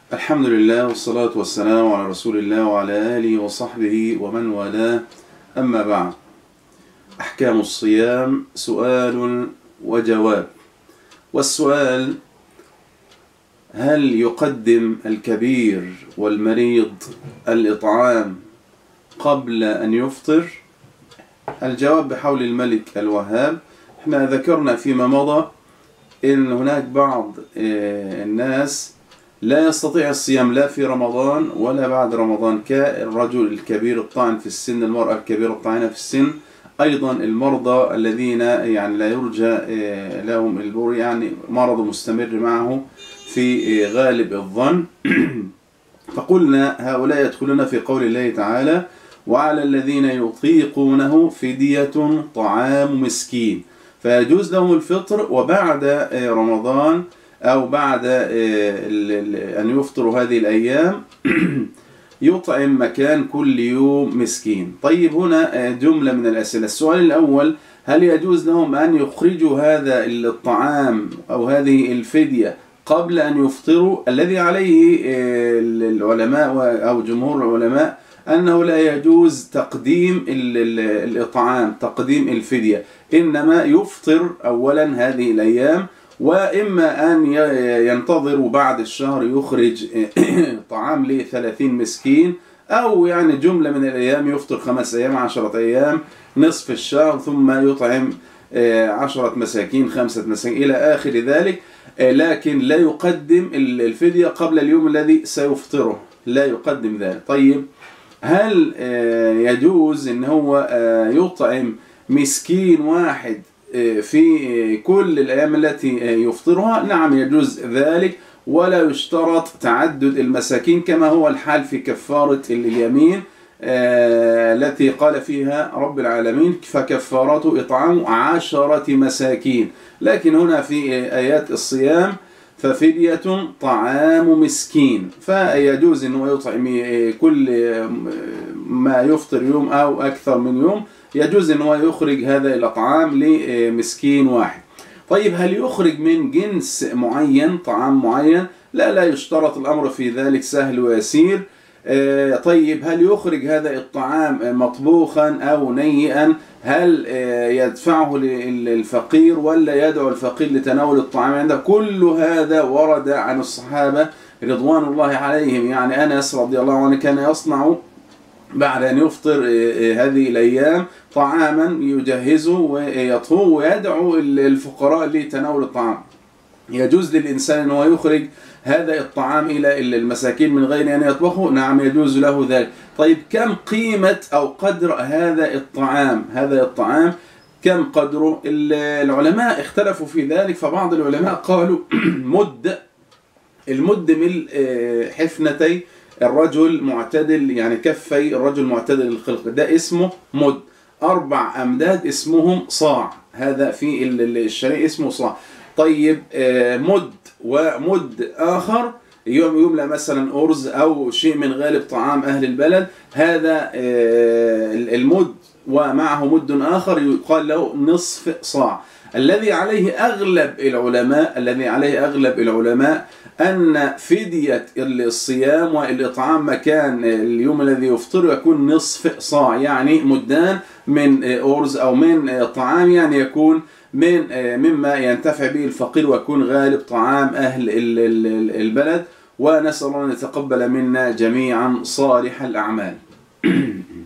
الحمد لله والصلاة والسلام على رسول الله وعلى آله وصحبه ومن والاه، أما بعد. أحكام الصيام سؤال وجواب. والسؤال: هل يقدم الكبير والمريض الإطعام قبل أن يفطر؟ الجواب بحول الملك الوهاب. احنا ذكرنا فيما مضى إن هناك بعض الناس لا يستطيع الصيام لا في رمضان ولا بعد رمضان، كالرجل الكبير الطاعن في السن، المرأة الكبيرة الطاعنة في السن، أيضا المرضى الذين لا يرجى لهم البر، مرض مستمر معه في غالب الظن. فقلنا هؤلاء يدخلون في قول الله تعالى: وعلى الذين يطيقونه فدية طعام مسكين، فيجوز لهم الفطر وبعد رمضان أو بعد أن يفطروا هذه الأيام يطعم مكان كل يوم مسكين. طيب، هنا جملة من الأسئلة. السؤال الأول: هل يجوز لهم أن يخرجوا هذا الطعام أو هذه الفدية قبل أن يفطروا؟ الذي عليه العلماء أو جمهور العلماء أنه لا يجوز تقديم الإطعام، تقديم الفدية، إنما يفطر أولا هذه الأيام، وإما أن ينتظروا بعد الشهر يخرج طعام ل30 مسكين، أو جملة من الأيام يفطر 5 أيام 10 أيام نصف الشهر، ثم يطعم 10 مساكين 5 مساكين إلى آخر ذلك، لكن لا يقدم الفدية قبل اليوم الذي سيفطره، لا يقدم ذلك. طيب، هل يجوز أن هو يطعم مسكين واحد في كل الأيام التي يفطرها؟ نعم، يجوز ذلك، ولا يشترط تعدد المساكين كما هو الحال في كفارة اليمين التي قال فيها رب العالمين: فكفارته إطعام 10 مساكين. لكن هنا في آيات الصيام: ففدية طعام مسكين، فيجوز أنه يطعم كل ما يفطر يوم أو أكثر من يوم، يجوز أنه يخرج هذا الأطعام لمسكين واحد. طيب، هل يخرج من جنس معين، طعام معين؟ لا يشترط، الأمر في ذلك سهل ويسير. طيب، هل يخرج هذا الطعام مطبوخا أو نيئا؟ هل يدفعه للفقير ولا يدعو الفقير لتناول الطعام عنده؟ كل هذا ورد عن الصحابة رضوان الله عليهم. أنس رضي الله عنه كان يصنع بعد أن يفطر هذه الأيام طعاما يجهزه ويطهوه ويدعو الفقراء لتناول الطعام. يجوز للإنسان أنه يخرج هذا الطعام إلى المساكين من غير أن يطبخه؟ نعم، يجوز له ذلك. طيب، كم قيمة أو قدر هذا الطعام؟ هذا الطعام كم قدره؟ العلماء اختلفوا في ذلك، فبعض العلماء قالوا المد من حفنتي الرجل معتدل، كفي الرجل معتدل الخلق، ده اسمه مد. 4 أمداد اسمهم صاع، هذا في الشريعة اسمه صاع. طيب، مد ومد آخر يملى مثلا أرز أو شيء من غالب طعام أهل البلد، هذا المد ومعه مد آخر يقال له نصف صاع. الذي عليه أغلب العلماء أن فدية الصيام والإطعام مكان اليوم الذي يفطر يكون نصف صاع، مدان من أرز أو من طعام، يكون مما ينتفع به الفقير ويكون غالب طعام أهل البلد. ونسأل الله أن يتقبل منا جميعا صالح الأعمال.